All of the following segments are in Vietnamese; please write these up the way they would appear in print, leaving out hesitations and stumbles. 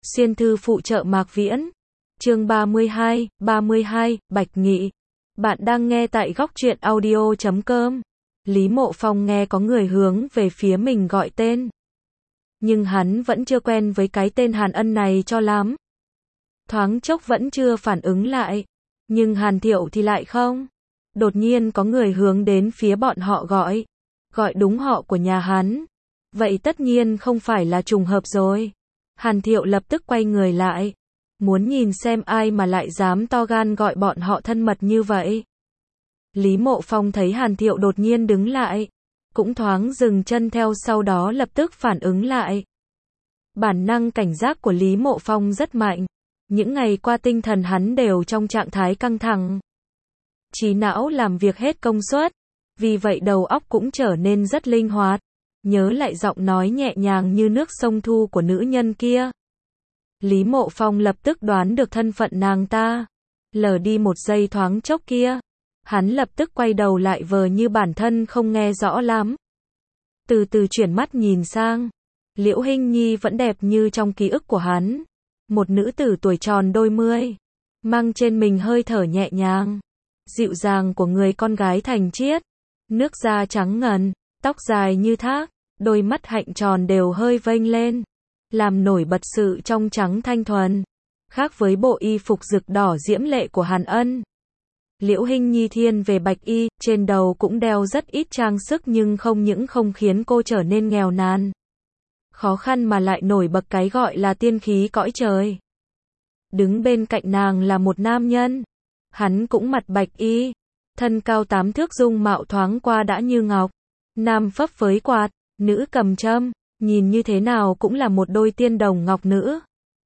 Xuyên thư phụ trợ Mạc Viễn. Chương 32, Bạch Nghị. Bạn đang nghe tại góc truyện audio.com. Lý Mộ Phong nghe có người hướng về phía mình gọi tên. Nhưng hắn vẫn chưa quen với cái tên Hàn Ân này cho lắm. Thoáng chốc vẫn chưa phản ứng lại. Nhưng Hàn Thiệu thì lại không. Đột nhiên có người hướng đến phía bọn họ gọi. Gọi đúng họ của nhà hắn. Vậy tất nhiên không phải là trùng hợp rồi. Hàn Thiệu lập tức quay người lại. Muốn nhìn xem ai mà lại dám to gan gọi bọn họ thân mật như vậy. Lý Mộ Phong thấy Hàn Thiệu đột nhiên đứng lại. Cũng thoáng dừng chân theo sau đó lập tức phản ứng lại. Bản năng cảnh giác của Lý Mộ Phong rất mạnh. Những ngày qua tinh thần hắn đều trong trạng thái căng thẳng. Trí não làm việc hết công suất. Vì vậy đầu óc cũng trở nên rất linh hoạt. Nhớ lại giọng nói nhẹ nhàng như nước sông Thu của nữ nhân kia. Lý Mộ Phong lập tức đoán được thân phận nàng ta. Lờ đi một giây thoáng chốc kia. Hắn lập tức quay đầu lại vờ như bản thân không nghe rõ lắm. Từ từ chuyển mắt nhìn sang. Liễu Hinh Nhi vẫn đẹp như trong ký ức của hắn. Một nữ tử tuổi tròn đôi mươi. Mang trên mình hơi thở nhẹ nhàng. Dịu dàng của người con gái thành triết. Nước da trắng ngần. Tóc dài như thác. Đôi mắt hạnh tròn đều hơi vênh lên. Làm nổi bật sự trong trắng thanh thuần. Khác với bộ y phục rực đỏ diễm lệ của Hàn Ân. Liễu Hinh Nhi thiên về bạch y, trên đầu cũng đeo rất ít trang sức nhưng không những không khiến cô trở nên nghèo nàn. Khó khăn mà lại nổi bật cái gọi là tiên khí cõi trời. Đứng bên cạnh nàng là một nam nhân. Hắn cũng mặt bạch y. Thân cao 8 thước dung mạo thoáng qua đã như ngọc. Nam phấp phới quạt, nữ cầm châm. Nhìn như thế nào cũng là một đôi tiên đồng ngọc nữ.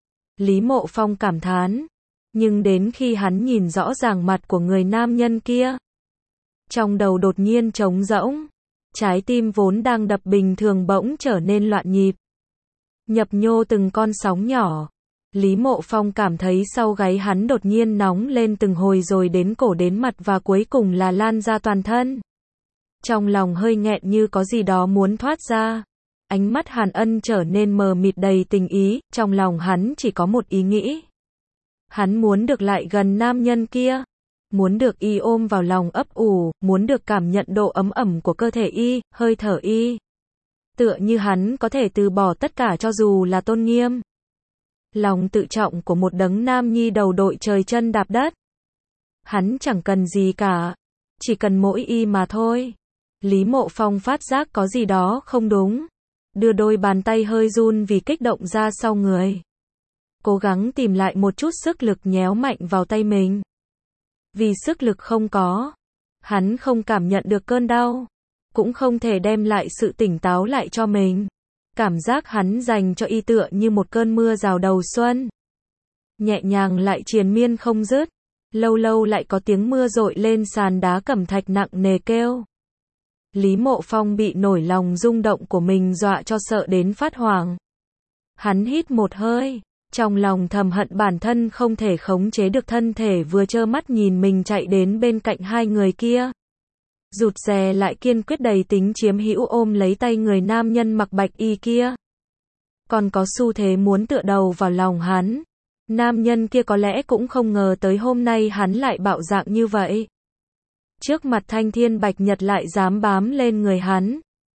Lý Mộ Phong cảm thán. Nhưng đến khi hắn nhìn rõ ràng mặt của người nam nhân kia. Trong đầu đột nhiên trống rỗng. Trái tim vốn đang đập bình thường bỗng trở nên loạn nhịp. Nhập nhô từng con sóng nhỏ. Lý Mộ Phong cảm thấy sau gáy hắn đột nhiên nóng lên từng hồi rồi đến cổ đến mặt và cuối cùng là lan ra toàn thân. Trong lòng hơi nghẹn như có gì đó muốn thoát ra. Ánh mắt Hàn Ân trở nên mờ mịt đầy tình ý, trong lòng hắn chỉ có một ý nghĩ. Hắn muốn được lại gần nam nhân kia. Muốn được y ôm vào lòng ấp ủ, muốn được cảm nhận độ ấm ẩm của cơ thể y, hơi thở y. Tựa như hắn có thể từ bỏ tất cả cho dù là tôn nghiêm. Lòng tự trọng của một đấng nam nhi đầu đội trời chân đạp đất. Hắn chẳng cần gì cả. Chỉ cần mỗi y mà thôi. Lý Mộ Phong phát giác có gì đó không đúng. Đưa đôi bàn tay hơi run vì kích động ra sau người. Cố gắng tìm lại một chút sức lực nhéo mạnh vào tay mình. Vì sức lực không có. Hắn không cảm nhận được cơn đau. Cũng không thể đem lại sự tỉnh táo lại cho mình. Cảm giác hắn dành cho y tựa như một cơn mưa rào đầu xuân. Nhẹ nhàng lại triền miên không dứt. Lâu lâu lại có tiếng mưa dội lên sàn đá cẩm thạch nặng nề kêu. Lý Mộ Phong bị nổi lòng rung động của mình dọa cho sợ đến phát hoảng. Hắn hít một hơi. Trong lòng thầm hận bản thân không thể khống chế được thân thể vừa trơ mắt nhìn mình chạy đến bên cạnh hai người kia. Rụt rè lại kiên quyết đầy tính chiếm hữu ôm lấy tay người nam nhân mặc bạch y kia. Còn có xu thế muốn tựa đầu vào lòng hắn. Nam nhân kia có lẽ cũng không ngờ tới hôm nay hắn lại bạo dạn như vậy. Trước mặt thanh thiên bạch nhật lại dám bám lên người hắn.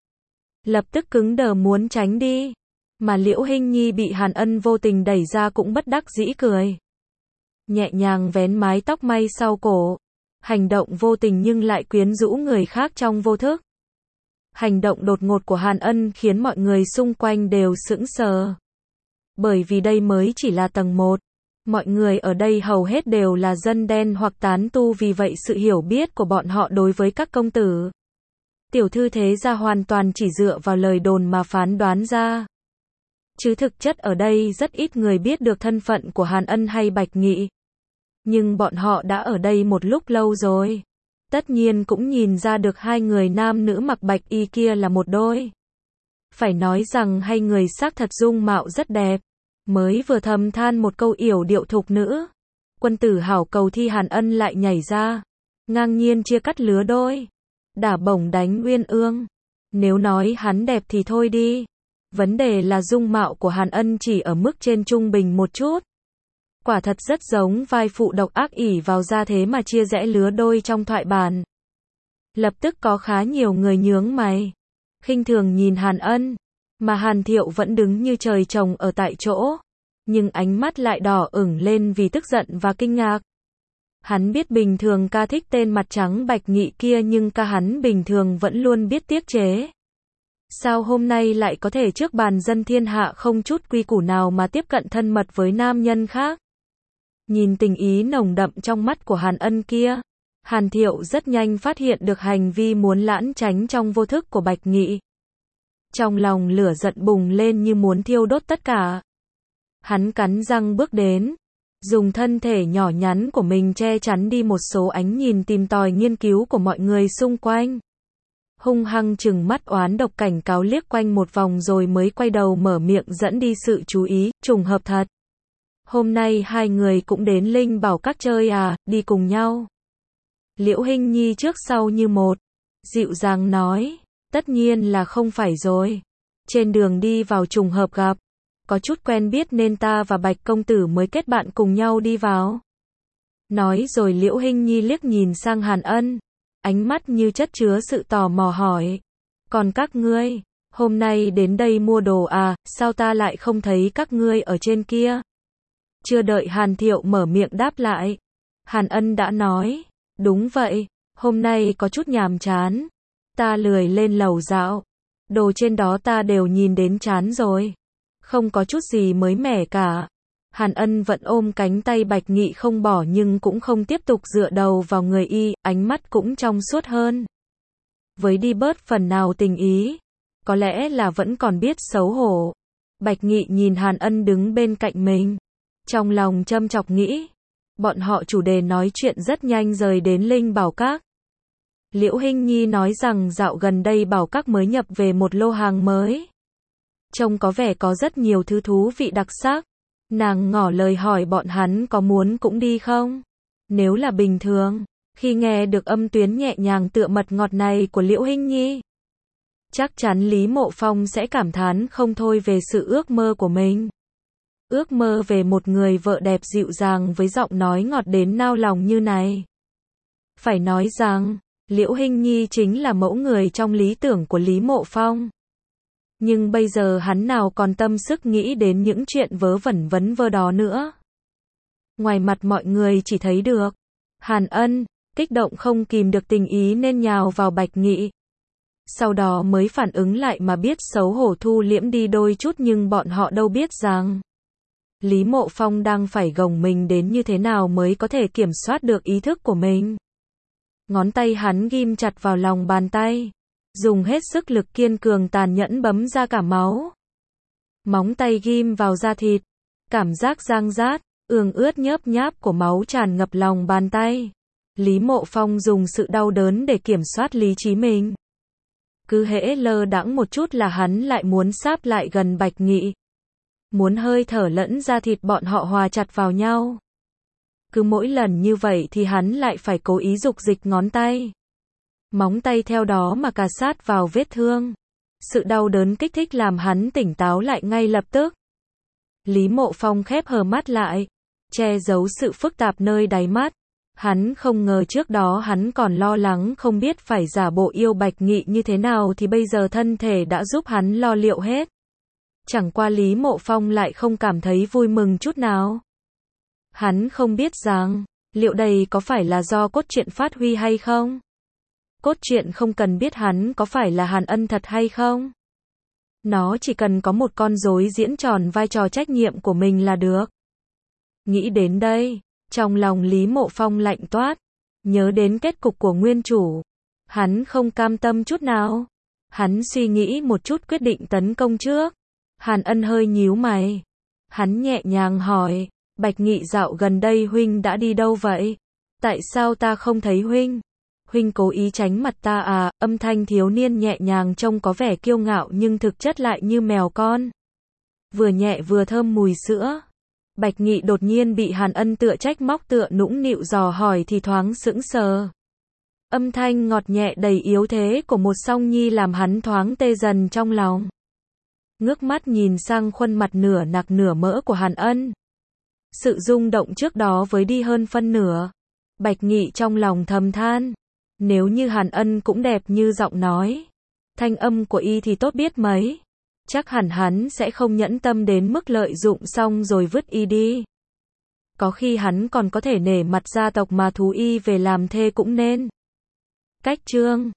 Lập tức cứng đờ muốn tránh đi. Mà Liễu Hinh Nhi bị Hàn Ân vô tình đẩy ra cũng bất đắc dĩ cười. Nhẹ nhàng vén mái tóc may sau cổ. Hành động vô tình nhưng lại quyến rũ người khác trong vô thức. Hành động đột ngột của Hàn Ân khiến mọi người xung quanh đều sững sờ. Bởi vì đây mới chỉ là tầng 1. Mọi người ở đây hầu hết đều là dân đen hoặc tán tu, vì vậy sự hiểu biết của bọn họ đối với các công tử, tiểu thư thế gia hoàn toàn chỉ dựa vào lời đồn mà phán đoán ra. Chứ thực chất ở đây rất ít người biết được thân phận của Hàn Ân hay Bạch Nghị. Nhưng bọn họ đã ở đây một lúc lâu rồi. Tất nhiên cũng nhìn ra được hai người nam nữ mặc bạch y kia là một đôi. Phải nói rằng hai người xác thật dung mạo rất đẹp. Mới vừa thầm than một câu yểu điệu thục nữ. Quân tử hảo cầu thi Hàn Ân lại nhảy ra. Ngang nhiên chia cắt lứa đôi. Đả bổng đánh uyên ương. Nếu nói hắn đẹp thì thôi đi. Vấn đề là dung mạo của Hàn Ân chỉ ở mức trên trung bình một chút. Quả thật rất giống vai phụ độc ác ỷ vào gia thế mà chia rẽ lứa đôi trong thoại bản. Lập tức có khá nhiều người nhướng mày, khinh thường nhìn Hàn Ân, mà Hàn Thiệu vẫn đứng như trời trồng ở tại chỗ, nhưng ánh mắt lại đỏ ửng lên vì tức giận và kinh ngạc. Hắn biết bình thường ca thích tên mặt trắng Bạch Nghị kia nhưng ca hắn bình thường vẫn luôn biết tiết chế. Sao hôm nay lại có thể trước bàn dân thiên hạ không chút quy củ nào mà tiếp cận thân mật với nam nhân khác? Nhìn tình ý nồng đậm trong mắt của Hàn Ân kia, Hàn Thiệu rất nhanh phát hiện được hành vi muốn lãng tránh trong vô thức của Bạch Nghị. Trong lòng lửa giận bùng lên như muốn thiêu đốt tất cả. Hắn cắn răng bước đến, dùng thân thể nhỏ nhắn của mình che chắn đi một số ánh nhìn tìm tòi nghiên cứu của mọi người xung quanh. Hung hăng trừng mắt oán độc cảnh cáo liếc quanh một vòng rồi mới quay đầu mở miệng dẫn đi sự chú ý, trùng hợp thật. Hôm nay hai người cũng đến Linh Bảo Các chơi à, đi cùng nhau. Liễu Hinh Nhi trước sau như một, dịu dàng nói, tất nhiên là không phải rồi. Trên đường đi vào trùng hợp gặp, có chút quen biết nên ta và Bạch công tử mới kết bạn cùng nhau đi vào. Nói rồi Liễu Hinh Nhi liếc nhìn sang Hàn Ân, ánh mắt như chất chứa sự tò mò hỏi, còn các ngươi, hôm nay đến đây mua đồ à, sao ta lại không thấy các ngươi ở trên kia? Chưa đợi Hàn Thiệu mở miệng đáp lại, Hàn Ân đã nói, đúng vậy, hôm nay có chút nhàm chán, ta lười lên lầu dạo, đồ trên đó ta đều nhìn đến chán rồi, không có chút gì mới mẻ cả. Hàn Ân vẫn ôm cánh tay Bạch Nghị không bỏ nhưng cũng không tiếp tục dựa đầu vào người y, ánh mắt cũng trong suốt hơn. Với đi bớt phần nào tình ý, có lẽ là vẫn còn biết xấu hổ. Bạch Nghị nhìn Hàn Ân đứng bên cạnh mình, trong lòng châm chọc nghĩ, bọn họ chủ đề nói chuyện rất nhanh rời đến Linh Bảo Các. Liễu Hinh Nhi nói rằng dạo gần đây Bảo Các mới nhập về một lô hàng mới. Trông có vẻ có rất nhiều thứ thú vị đặc sắc. Nàng ngỏ lời hỏi bọn hắn có muốn cũng đi không? Nếu là bình thường, khi nghe được âm tuyến nhẹ nhàng tựa mật ngọt này của Liễu Hinh Nhi, chắc chắn Lý Mộ Phong sẽ cảm thán không thôi về sự ước mơ của mình. Ước mơ về một người vợ đẹp dịu dàng với giọng nói ngọt đến nao lòng như này. Phải nói rằng, Liễu Hinh Nhi chính là mẫu người trong lý tưởng của Lý Mộ Phong. Nhưng bây giờ hắn nào còn tâm sức nghĩ đến những chuyện vớ vẩn vấn vơ đó nữa. Ngoài mặt mọi người chỉ thấy được Hàn Ân, kích động không kìm được tình ý nên nhào vào Bạch Nghị. Sau đó mới phản ứng lại mà biết xấu hổ thu liễm đi đôi chút nhưng bọn họ đâu biết rằng Lý Mộ Phong đang phải gồng mình đến như thế nào mới có thể kiểm soát được ý thức của mình. Ngón tay hắn ghim chặt vào lòng bàn tay, dùng hết sức lực kiên cường tàn nhẫn bấm ra cả máu. Móng tay ghim vào da thịt, cảm giác rang rát, ương ướt nhớp nháp của máu tràn ngập lòng bàn tay. Lý Mộ Phong dùng sự đau đớn để kiểm soát lý trí mình. Cứ hễ lơ đãng một chút là hắn lại muốn sáp lại gần Bạch Nghị. Muốn hơi thở lẫn da thịt bọn họ hòa chặt vào nhau. Cứ mỗi lần như vậy thì hắn lại phải cố ý dục dịch ngón tay. Móng tay theo đó mà cà sát vào vết thương. Sự đau đớn kích thích làm hắn tỉnh táo lại ngay lập tức. Lý Mộ Phong khép hờ mắt lại, che giấu sự phức tạp nơi đáy mắt. Hắn không ngờ trước đó hắn còn lo lắng không biết phải giả bộ yêu Bạch Nghị như thế nào thì bây giờ thân thể đã giúp hắn lo liệu hết. Chẳng qua Lý Mộ Phong lại không cảm thấy vui mừng chút nào. Hắn không biết rằng, liệu đây có phải là do cốt truyện phát huy hay không? Cốt truyện không cần biết hắn có phải là Hàn Ân thật hay không. Nó chỉ cần có một con rối diễn tròn vai trò trách nhiệm của mình là được. Nghĩ đến đây, trong lòng Lý Mộ Phong lạnh toát, nhớ đến kết cục của nguyên chủ. Hắn không cam tâm chút nào. Hắn suy nghĩ một chút quyết định tấn công trước. Hàn Ân hơi nhíu mày. Hắn nhẹ nhàng hỏi, Bạch Nghị dạo gần đây huynh đã đi đâu vậy? Tại sao ta không thấy huynh? Huynh cố ý tránh mặt ta à? Âm thanh thiếu niên nhẹ nhàng trông có vẻ kiêu ngạo nhưng thực chất lại như mèo con. Vừa nhẹ vừa thơm mùi sữa. Bạch Nghị đột nhiên bị Hàn Ân tựa trách móc tựa nũng nịu dò hỏi thì thoáng sững sờ. Âm thanh ngọt nhẹ đầy yếu thế của một song nhi làm hắn thoáng tê dần trong lòng. ngước mắt nhìn sang khuôn mặt nửa nạc nửa mỡ của Hàn Ân. Sự rung động trước đó với đi hơn phân nửa. Bạch Nghị trong lòng thầm than. Nếu như Hàn Ân cũng đẹp như giọng nói, thanh âm của y thì tốt biết mấy. Chắc hẳn hắn sẽ không nhẫn tâm đến mức lợi dụng xong rồi vứt y đi. Có khi hắn còn có thể nể mặt gia tộc mà thú y về làm thê cũng nên. Cách chương